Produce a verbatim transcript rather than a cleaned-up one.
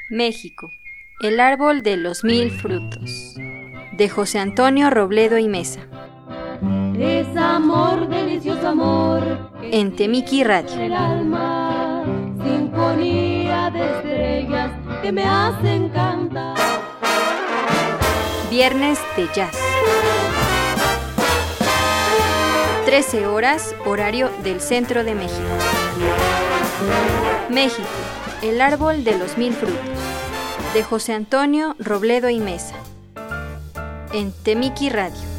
México, el árbol de los mil frutos, de José Antonio Robledo y Mesa. Es amor, delicioso amor, en Temiki Radio. el alma, sinfonía de estrellas que me hacen cantar. Viernes de Jazz. trece horas, horario del centro de México. México, el árbol de los mil frutos, de José Antonio Robledo y Mesa, en Temiki Radio.